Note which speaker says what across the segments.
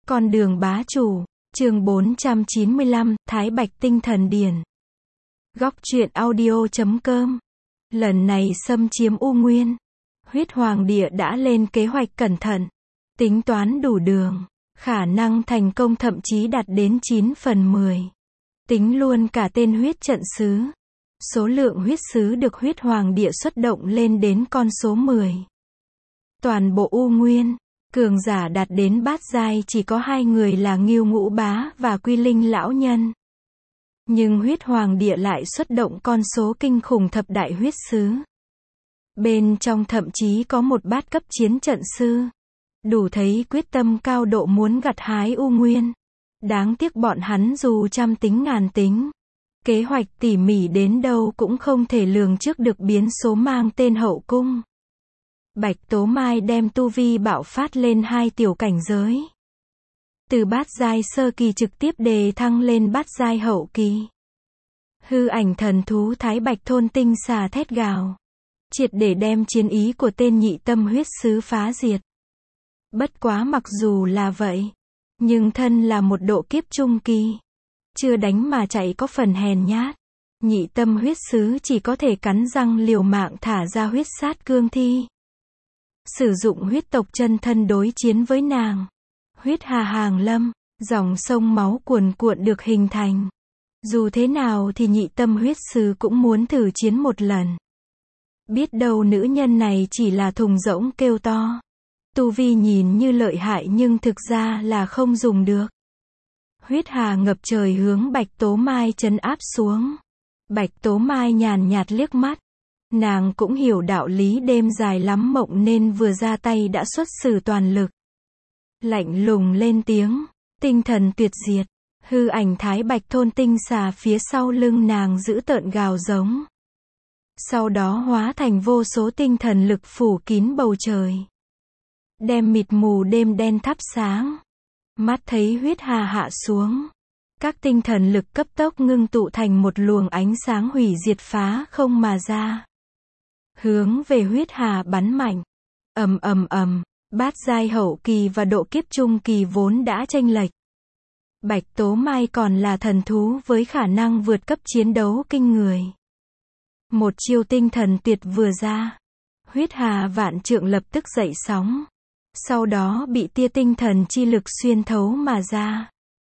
Speaker 1: Con đường bá chủ, chương 495, Thái Bạch Tinh Thần Điển. Góc truyện audio.com. Lần này xâm chiếm U Nguyên, Huyết Hoàng Địa đã lên kế hoạch cẩn thận, tính toán đủ đường, khả năng thành công thậm chí đạt đến 9 phần 10. Tính luôn cả tên huyết trận sứ. Số lượng huyết sứ được Huyết Hoàng Địa xuất động lên đến con số 10. Toàn bộ U Nguyên, cường giả đạt đến bát giai chỉ có 2 người là Ngưu Ngũ Bá và Quy Linh lão nhân. Nhưng Huyết Hoàng Địa lại xuất động con số kinh khủng thập đại huyết sứ. Bên trong thậm chí có một bát cấp chiến trận sư. Đủ thấy quyết tâm cao độ muốn gặt hái U Nguyên. Đáng tiếc bọn hắn dù trăm tính ngàn tính, kế hoạch tỉ mỉ đến đâu cũng không thể lường trước được biến số mang tên Hậu Cung. Bạch Tố Mai đem tu vi bạo phát lên 2 tiểu cảnh giới. Từ bát giai sơ kỳ trực tiếp đề thăng lên bát giai hậu kỳ. Hư ảnh thần thú Thái Bạch Thôn Tinh xà thét gào, triệt để đem chiến ý của tên nhị tâm huyết sứ phá diệt. Bất quá mặc dù là vậy, nhưng thân là một độ kiếp trung kỳ, chưa đánh mà chạy có phần hèn nhát. Nhị tâm huyết sứ chỉ có thể cắn răng liều mạng thả ra huyết sát cương thi, sử dụng huyết tộc chân thân đối chiến với nàng. Huyết hà hàng lâm, dòng sông máu cuồn cuộn được hình thành. Dù thế nào thì nhị tâm huyết sứ cũng muốn thử chiến một lần. Biết đâu nữ nhân này chỉ là thùng rỗng kêu to. Tu vi nhìn như lợi hại nhưng thực ra là không dùng được. Huyết hà ngập trời hướng Bạch Tố Mai trấn áp xuống. Bạch Tố Mai nhàn nhạt liếc mắt. Nàng cũng hiểu đạo lý đêm dài lắm mộng nên vừa ra tay đã xuất sử toàn lực. Lạnh lùng lên tiếng, tinh thần tuyệt diệt. Hư ảnh Thái Bạch Thôn Tinh xà phía sau lưng nàng dữ tợn gào giống. Sau đó hóa thành vô số tinh thần lực phủ kín bầu trời, đem mịt mù đêm đen thắp sáng. Mắt thấy huyết hà hạ xuống, các tinh thần lực cấp tốc ngưng tụ thành một luồng ánh sáng hủy diệt phá không mà ra, hướng về huyết hà bắn mạnh. Ầm ầm ầm, bát giai hậu kỳ và độ kiếp trung kỳ vốn đã chênh lệch. Bạch Tố Mai còn là thần thú với khả năng vượt cấp chiến đấu kinh người. Một chiêu tinh thần tuyệt vừa ra, huyết hà vạn trượng lập tức dậy sóng, sau đó bị tia tinh thần chi lực xuyên thấu mà ra,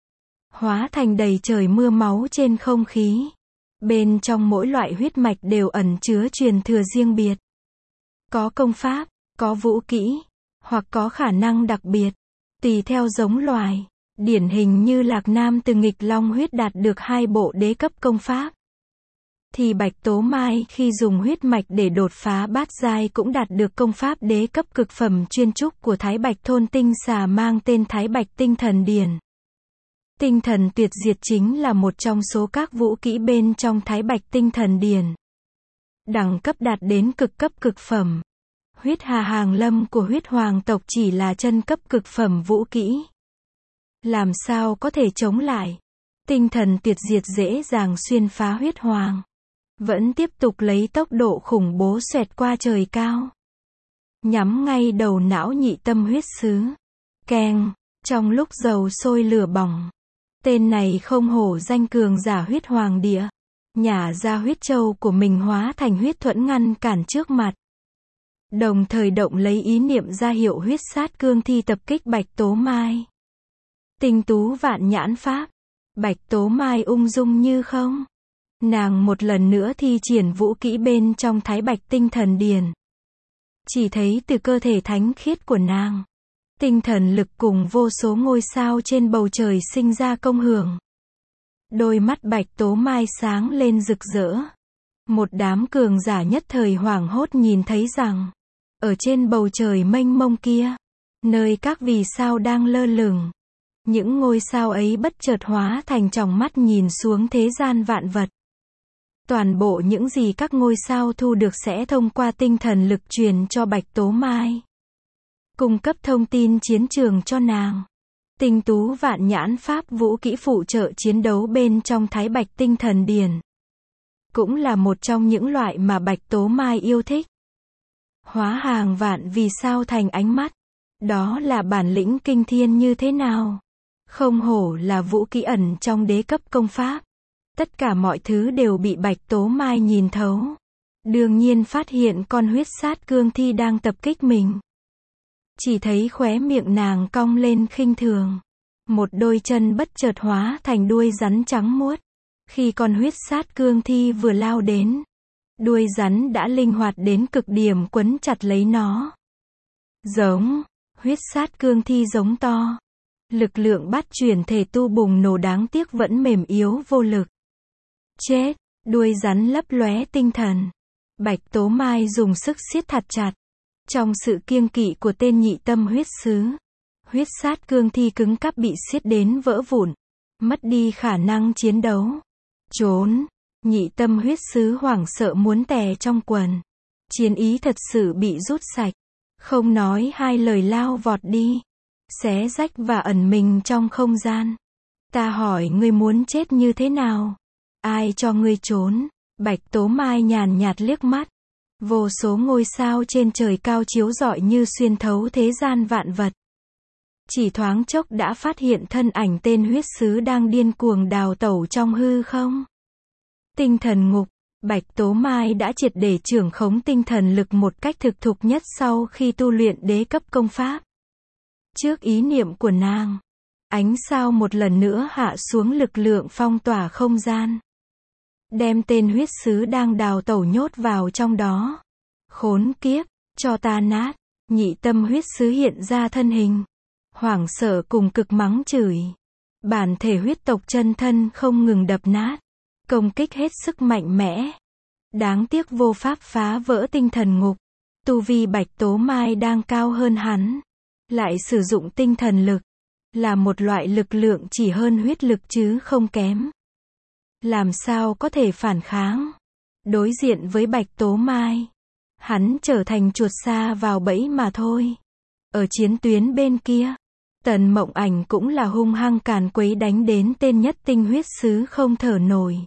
Speaker 1: hóa thành đầy trời mưa máu trên không khí. Bên trong mỗi loại huyết mạch đều ẩn chứa truyền thừa riêng biệt. Có công pháp, có vũ kỹ, hoặc có khả năng đặc biệt, tùy theo giống loài. Điển hình như Lạc Nam từ nghịch long huyết đạt được 2 bộ đế cấp công pháp. Thì Bạch Tố Mai khi dùng huyết mạch để đột phá bát giai cũng đạt được công pháp đế cấp cực phẩm chuyên trúc của Thái Bạch Thôn Tinh xà mang tên Thái Bạch Tinh Thần Điển. Tinh thần tuyệt diệt chính là một trong số các vũ kỹ bên trong Thái Bạch Tinh Thần Điển. Đẳng cấp đạt đến cực cấp cực phẩm. Huyết hà hàng lâm của huyết hoàng tộc chỉ là chân cấp cực phẩm vũ kỹ. Làm sao có thể chống lại? Tinh thần tuyệt diệt dễ dàng xuyên phá huyết hoàng. Vẫn tiếp tục lấy tốc độ khủng bố xoẹt qua trời cao, nhắm ngay đầu não nhị tâm huyết sứ. Keng, trong lúc dầu sôi lửa bỏng, tên này không hổ danh cường giả huyết hoàng địa, nhả ra huyết châu của mình hóa thành huyết thuẫn ngăn cản trước mặt. Đồng thời động lấy ý niệm ra hiệu huyết sát cương thi tập kích Bạch Tố Mai. Tinh tú vạn nhãn pháp, Bạch Tố Mai ung dung như không. Nàng một lần nữa thi triển vũ kỹ bên trong Thái Bạch Tinh Thần Điển. Chỉ thấy từ cơ thể thánh khiết của nàng, tinh thần lực cùng vô số ngôi sao trên bầu trời sinh ra công hưởng. Đôi mắt Bạch Tố Mai sáng lên rực rỡ. Một đám cường giả nhất thời hoảng hốt nhìn thấy rằng, ở trên bầu trời mênh mông kia, nơi các vì sao đang lơ lửng, những ngôi sao ấy bất chợt hóa thành tròng mắt nhìn xuống thế gian vạn vật. Toàn bộ những gì các ngôi sao thu được sẽ thông qua tinh thần lực truyền cho Bạch Tố Mai, cung cấp thông tin chiến trường cho nàng. Tinh tú vạn nhãn pháp vũ kỹ phụ trợ chiến đấu bên trong Thái Bạch Tinh Thần Điển, cũng là một trong những loại mà Bạch Tố Mai yêu thích. Hóa hàng vạn vì sao thành ánh mắt. Đó là bản lĩnh kinh thiên như thế nào? Không hổ là vũ kỹ ẩn trong đế cấp công pháp. Tất cả mọi thứ đều bị Bạch Tố Mai nhìn thấu. Đương nhiên phát hiện con huyết sát cương thi đang tập kích mình. Chỉ thấy khóe miệng nàng cong lên khinh thường. Một đôi chân bất chợt hóa thành đuôi rắn trắng muốt. Khi con huyết sát cương thi vừa lao đến, đuôi rắn đã linh hoạt đến cực điểm quấn chặt lấy nó. Giống, huyết sát cương thi giống to. Lực lượng bát chuyển thể tu bùng nổ đáng tiếc vẫn mềm yếu vô lực. Chết, đuôi rắn lấp lóe tinh thần. Bạch Tố Mai dùng sức siết thật chặt. Trong sự kiêng kỵ của tên nhị tâm huyết sứ, huyết sát cương thi cứng cáp bị siết đến vỡ vụn, mất đi khả năng chiến đấu. Trốn, nhị tâm huyết sứ hoảng sợ muốn tè trong quần. Chiến ý thật sự bị rút sạch. Không nói hai lời lao vọt đi. Xé rách và ẩn mình trong không gian. Ta hỏi ngươi muốn chết như thế nào? Ai cho ngươi trốn? Bạch Tố Mai nhàn nhạt liếc mắt. Vô số ngôi sao trên trời cao chiếu rọi như xuyên thấu thế gian vạn vật. Chỉ thoáng chốc đã phát hiện thân ảnh tên huyết sứ đang điên cuồng đào tẩu trong hư không. Tinh thần ngục, Bạch Tố Mai đã triệt để trưởng khống tinh thần lực một cách thực thục nhất sau khi tu luyện đế cấp công pháp. Trước ý niệm của nàng, ánh sao một lần nữa hạ xuống lực lượng phong tỏa không gian. Đem tên huyết sứ đang đào tẩu nhốt vào trong đó. Khốn kiếp, cho ta nát. Nhị tâm huyết sứ hiện ra thân hình. Hoảng sợ cùng cực mắng chửi. Bản thể huyết tộc chân thân không ngừng đập nát. Công kích hết sức mạnh mẽ. Đáng tiếc vô pháp phá vỡ tinh thần ngục. Tu vi Bạch Tố Mai đang cao hơn hắn. Lại sử dụng tinh thần lực. Là một loại lực lượng chỉ hơn huyết lực chứ không kém. Làm sao có thể phản kháng? Đối diện với Bạch Tố Mai, hắn trở thành chuột sa vào bẫy mà thôi. Ở chiến tuyến bên kia, Tần Mộng Ảnh cũng là hung hăng càn quấy đánh đến tên nhất tinh huyết sứ không thở nổi.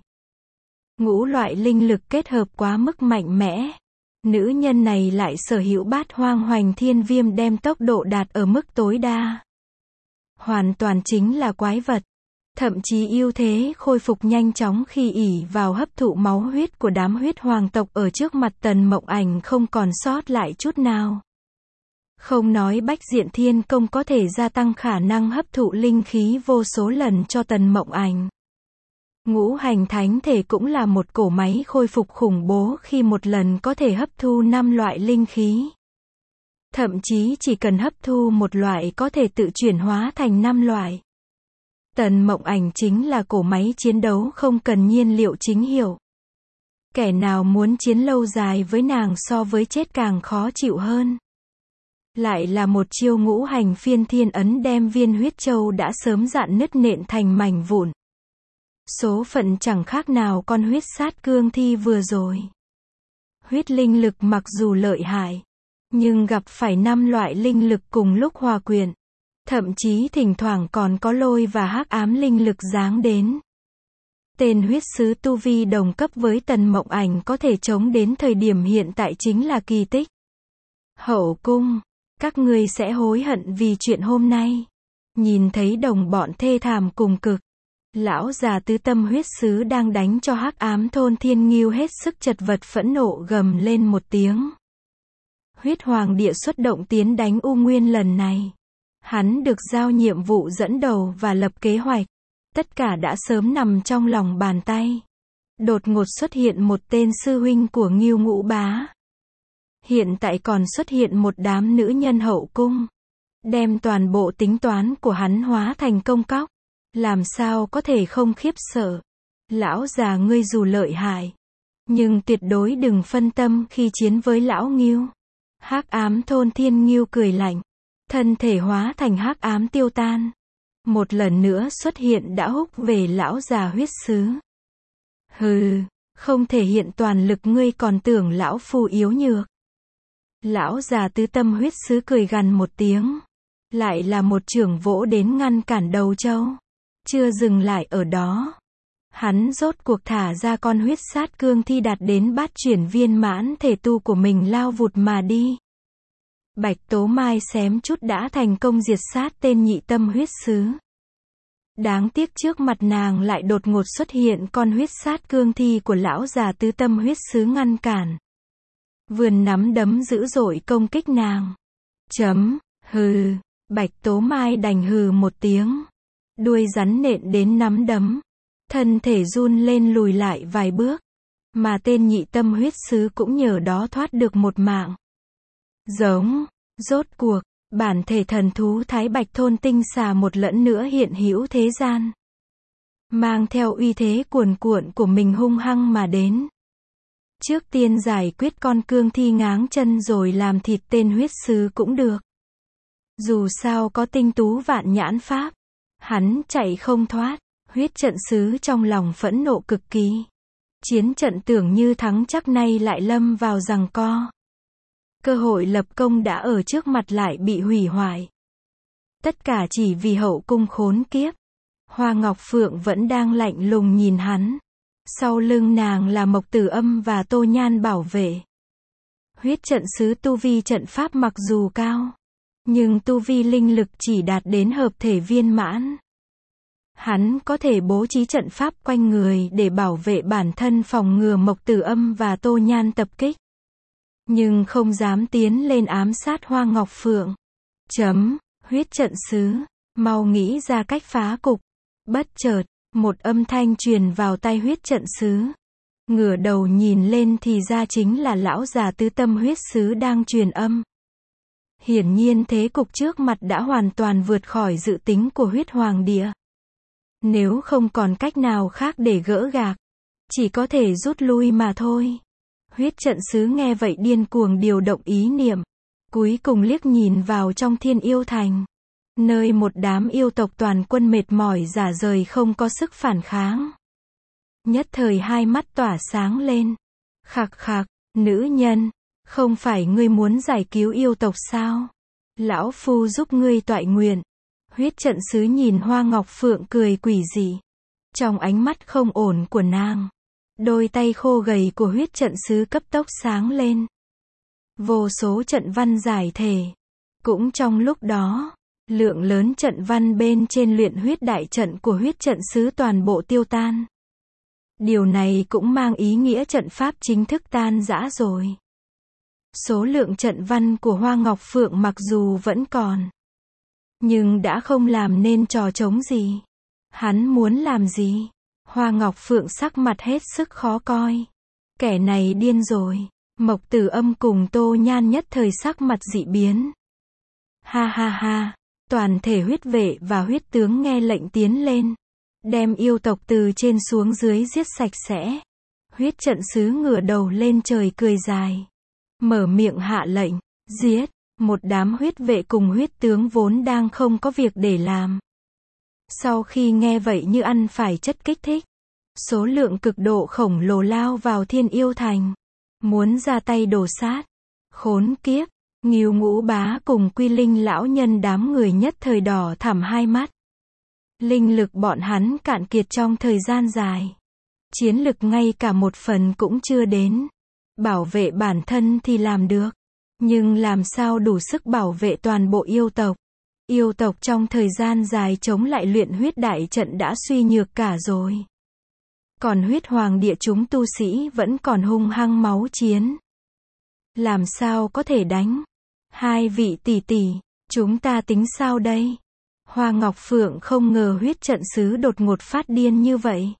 Speaker 1: Ngũ loại linh lực kết hợp quá mức mạnh mẽ. Nữ nhân này lại sở hữu bát hoang hoành thiên viêm đem tốc độ đạt ở mức tối đa. Hoàn toàn chính là quái vật. Thậm chí ưu thế khôi phục nhanh chóng khi ỷ vào hấp thụ máu huyết của đám huyết hoàng tộc ở trước mặt Tần Mộng Ảnh không còn sót lại chút nào. Không nói Bách Diện Thiên Công có thể gia tăng khả năng hấp thụ linh khí vô số lần cho Tần Mộng Ảnh. Ngũ hành thánh thể cũng là một cỗ máy khôi phục khủng bố khi một lần có thể hấp thu 5 loại linh khí. Thậm chí chỉ cần hấp thu một loại có thể tự chuyển hóa thành 5 loại. Tần Mộng Ảnh chính là cỗ máy chiến đấu không cần nhiên liệu chính hiệu. Kẻ nào muốn chiến lâu dài với nàng so với chết càng khó chịu hơn. Lại là một chiêu ngũ hành phiên thiên ấn đem viên huyết châu đã sớm rạn nứt nện thành mảnh vụn. Số phận chẳng khác nào con huyết sát cương thi vừa rồi. Huyết linh lực mặc dù lợi hại, nhưng gặp phải 5 loại linh lực cùng lúc hòa quyện. Thậm chí thỉnh thoảng còn có lôi và hắc ám linh lực giáng đến. Tên huyết sứ tu vi đồng cấp với Tần Mộng Ảnh có thể chống đến thời điểm hiện tại chính là kỳ tích. Hậu cung, các ngươi sẽ hối hận vì chuyện hôm nay. Nhìn thấy đồng bọn thê thảm cùng cực. Lão già tứ tâm huyết sứ đang đánh cho hắc ám thôn Thiên Ngưu hết sức chật vật phẫn nộ gầm lên một tiếng. Huyết Hoàng Địa xuất động tiến đánh U Nguyên lần này. Hắn được giao nhiệm vụ dẫn đầu và lập kế hoạch. Tất cả đã sớm nằm trong lòng bàn tay. Đột ngột xuất hiện một tên sư huynh của Ngưu Ngũ Bá. Hiện tại còn xuất hiện một đám nữ nhân hậu cung. Đem toàn bộ tính toán của hắn hóa thành công cóc. Làm sao có thể không khiếp sợ. Lão già ngươi dù lợi hại, nhưng tuyệt đối đừng phân tâm khi chiến với lão Ngưu. Hắc ám thôn Thiên Ngưu cười lạnh. Thân thể hóa thành hắc ám tiêu tan. Một lần nữa xuất hiện đã húc về lão già huyết sứ. Hừ, không thể hiện toàn lực ngươi còn tưởng lão phu yếu nhược. Lão già tứ tâm huyết sứ cười gằn một tiếng. Lại là một chưởng vỗ đến ngăn cản đầu trâu. Chưa dừng lại ở đó. Hắn rốt cuộc thả ra con huyết sát cương thi đạt đến bát chuyển viên mãn thể tu của mình lao vụt mà đi. Bạch Tố Mai xém chút đã thành công diệt sát tên nhị tâm huyết sứ. Đáng tiếc trước mặt nàng lại đột ngột xuất hiện con huyết sát cương thi của lão già tứ tâm huyết sứ ngăn cản. Vươn nắm đấm dữ dội công kích nàng. Hừ, Bạch Tố Mai đành hừ một tiếng. Đuôi rắn nện đến nắm đấm. Thân thể run lên lùi lại vài bước. Mà tên nhị tâm huyết sứ cũng nhờ đó thoát được một mạng. Rốt cuộc, bản thể thần thú Thái Bạch Thôn Tinh Xà một lần nữa hiện hữu thế gian. Mang theo uy thế cuồn cuộn của mình hung hăng mà đến. Trước tiên giải quyết con cương thi ngáng chân rồi làm thịt tên huyết sứ cũng được. Dù sao có tinh tú vạn nhãn pháp, hắn chạy không thoát. Huyết trận sứ trong lòng phẫn nộ cực kỳ. Chiến trận tưởng như thắng chắc nay lại lâm vào giằng co. Cơ hội lập công đã ở trước mặt lại bị hủy hoại. Tất cả chỉ vì hậu cung khốn kiếp. Hoa Ngọc Phượng vẫn đang lạnh lùng nhìn hắn. Sau lưng nàng là Mộc Tử Âm và Tô Nhan bảo vệ. Huyết trận sứ tu vi trận pháp mặc dù cao, nhưng tu vi linh lực chỉ đạt đến hợp thể viên mãn. Hắn có thể bố trí trận pháp quanh người để bảo vệ bản thân phòng ngừa Mộc Tử Âm và Tô Nhan tập kích. Nhưng không dám tiến lên ám sát Hoa Ngọc Phượng. Huyết trận sứ, mau nghĩ ra cách phá cục. Bất chợt, một âm thanh truyền vào tai huyết trận sứ. Ngửa đầu nhìn lên thì ra chính là lão già tứ tâm huyết sứ đang truyền âm. Hiển nhiên thế cục trước mặt đã hoàn toàn vượt khỏi dự tính của huyết hoàng địa. Nếu không còn cách nào khác để gỡ gạc, chỉ có thể rút lui mà thôi. Huyết trận sứ nghe vậy điên cuồng điều động ý niệm, cuối cùng liếc nhìn vào trong Thiên Yêu Thành, nơi một đám yêu tộc toàn quân mệt mỏi rã rời không có sức phản kháng. Nhất thời hai mắt tỏa sáng lên. Khạc khạc, nữ nhân, không phải ngươi muốn giải cứu yêu tộc sao? Lão phu giúp ngươi toại nguyện. Huyết trận sứ nhìn Hoa Ngọc Phượng cười quỷ dị. Trong ánh mắt không ổn của nàng, đôi tay khô gầy của huyết trận sứ cấp tốc sáng lên. Vô số trận văn giải thể. Cũng trong lúc đó, lượng lớn trận văn bên trên luyện huyết đại trận của huyết trận sứ toàn bộ tiêu tan. Điều này cũng mang ý nghĩa trận pháp chính thức tan rã rồi. Số lượng trận văn của Hoa Ngọc Phượng mặc dù vẫn còn, nhưng đã không làm nên trò trống gì. Hắn muốn làm gì? Hoa Ngọc Phượng sắc mặt hết sức khó coi. Kẻ này điên rồi. Mộc Tử Âm cùng Tô Nhan nhất thời sắc mặt dị biến. Ha ha ha, toàn thể huyết vệ và huyết tướng nghe lệnh tiến lên. Đem yêu tộc từ trên xuống dưới giết sạch sẽ. Huyết trận sứ ngửa đầu lên trời cười dài. Mở miệng hạ lệnh, giết. Một đám huyết vệ cùng huyết tướng vốn đang không có việc để làm. Sau khi nghe vậy như ăn phải chất kích thích. Số lượng cực độ khổng lồ lao vào Thiên Yêu Thành. Muốn ra tay đổ sát. Khốn kiếp, Ngưu Ngũ Bá cùng Quy Linh lão nhân đám người nhất thời đỏ thẳm hai mắt. Linh lực bọn hắn cạn kiệt trong thời gian dài. Chiến lực ngay cả một phần cũng chưa đến. Bảo vệ bản thân thì làm được. Nhưng làm sao đủ sức bảo vệ toàn bộ yêu tộc. Yêu tộc trong thời gian dài chống lại luyện huyết đại trận đã suy nhược cả rồi. Còn huyết hoàng địa chúng tu sĩ vẫn còn hung hăng máu chiến. Làm sao có thể đánh? Hai vị tỷ tỷ, chúng ta tính sao đây? Hoa Ngọc Phượng không ngờ huyết trận sứ đột ngột phát điên như vậy.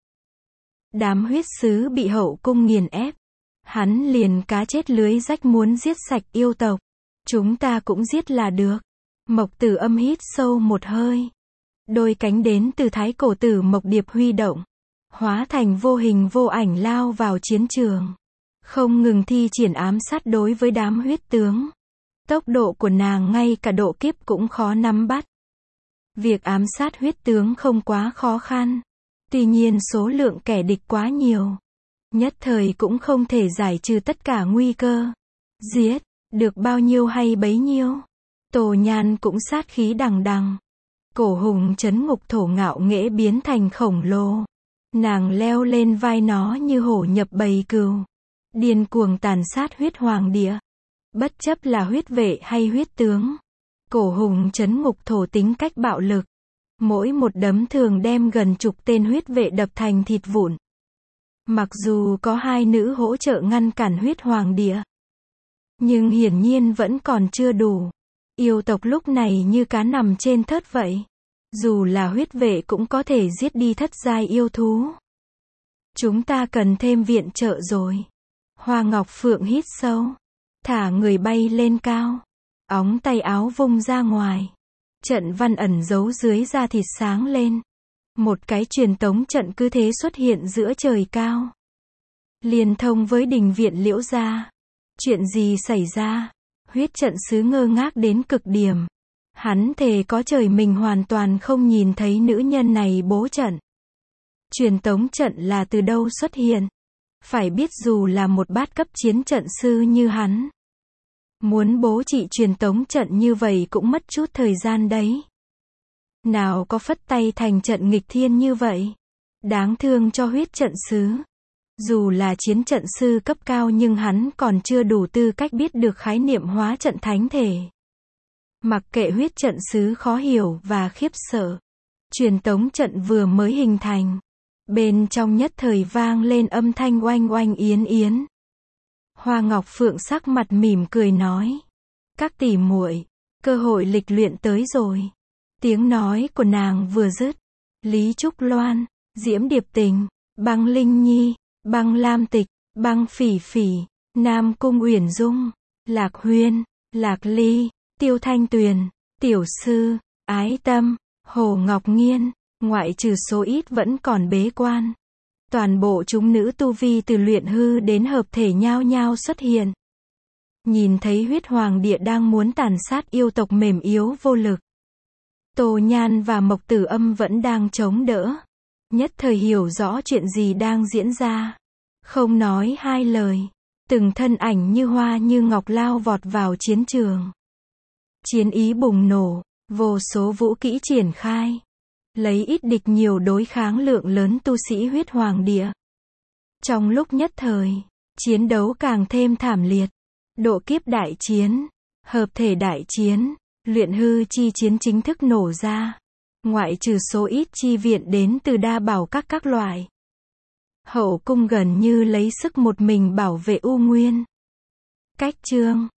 Speaker 1: Đám huyết sứ bị hậu cung nghiền ép. Hắn liền cá chết lưới rách muốn giết sạch yêu tộc. Chúng ta cũng giết là được. Mộc Tử Âm hít sâu một hơi. Đôi cánh đến từ thái cổ tử Mộc Điệp huy động. Hóa thành vô hình vô ảnh lao vào chiến trường. Không ngừng thi triển ám sát đối với đám huyết tướng. Tốc độ của nàng ngay cả độ kiếp cũng khó nắm bắt. Việc ám sát huyết tướng không quá khó khăn. Tuy nhiên số lượng kẻ địch quá nhiều. Nhất thời cũng không thể giải trừ tất cả nguy cơ. Giết, được bao nhiêu hay bấy nhiêu. Tô Nhan cũng sát khí đằng đằng. Cổ hùng chấn ngục thổ ngạo nghễ biến thành khổng lồ. Nàng leo lên vai nó như hổ nhập bầy cừu. Điên cuồng tàn sát huyết hoàng địa. Bất chấp là huyết vệ hay huyết tướng. Cổ hùng chấn ngục thổ tính cách bạo lực. Mỗi một đấm thường đem gần chục tên huyết vệ đập thành thịt vụn. Mặc dù có hai nữ hỗ trợ ngăn cản huyết hoàng địa, nhưng hiển nhiên vẫn còn chưa đủ. Yêu tộc lúc này như cá nằm trên thớt vậy. Dù là huyết vệ cũng có thể giết đi thất giai yêu thú. Chúng ta cần thêm viện trợ rồi. Hoa Ngọc Phượng hít sâu, thả người bay lên cao, óng tay áo vung ra ngoài. Trận văn ẩn giấu dưới da thịt sáng lên. Một cái truyền tống trận cứ thế xuất hiện giữa trời cao, liên thông với đình viện Liễu gia. Chuyện gì xảy ra? Huyết trận sứ ngơ ngác đến cực điểm. Hắn thề có trời mình hoàn toàn không nhìn thấy nữ nhân này bố trận. Truyền tống trận là từ đâu xuất hiện? Phải biết dù là một bát cấp chiến trận sư như hắn, muốn bố trị truyền tống trận như vậy cũng mất chút thời gian đấy. Nào có phất tay thành trận nghịch thiên như vậy. Đáng thương cho huyết trận sứ. Dù là chiến trận sư cấp cao nhưng hắn còn chưa đủ tư cách biết được khái niệm hóa trận thánh thể. Mặc kệ huyết trận sứ khó hiểu và khiếp sợ, truyền tống trận vừa mới hình thành, bên trong nhất thời vang lên âm thanh oanh oanh yến yến. Hoa Ngọc Phượng sắc mặt mỉm cười nói: "Các tỷ muội, cơ hội lịch luyện tới rồi." Tiếng nói của nàng vừa dứt, Lý Trúc Loan, Diễm Điệp Tình, Băng Linh Nhi, Băng Lam Tịch, Băng Phỉ Phỉ, Nam Cung Uyển Dung, Lạc Huyên, Lạc Ly, Tiêu Thanh Tuyền, Tiểu Sư, Ái Tâm, Hồ Ngọc Nghiên, ngoại trừ số ít vẫn còn bế quan. Toàn bộ chúng nữ tu vi từ luyện hư đến hợp thể nhao nhao xuất hiện. Nhìn thấy huyết hoàng địa đang muốn tàn sát yêu tộc mềm yếu vô lực, Tô Nhan và Mộc Tử Âm vẫn đang chống đỡ. Nhất thời hiểu rõ chuyện gì đang diễn ra. Không nói hai lời, từng thân ảnh như hoa như ngọc lao vọt vào chiến trường. Chiến ý bùng nổ, vô số vũ kỹ triển khai. Lấy ít địch nhiều đối kháng lượng lớn tu sĩ huyết hoàng địa. Trong lúc nhất thời, chiến đấu càng thêm thảm liệt. Độ kiếp đại chiến, hợp thể đại chiến, luyện hư chi chiến chính thức nổ ra. Ngoại trừ số ít chi viện đến từ đa bảo các loại. Hậu cung gần như lấy sức một mình bảo vệ U Nguyên. Cách chương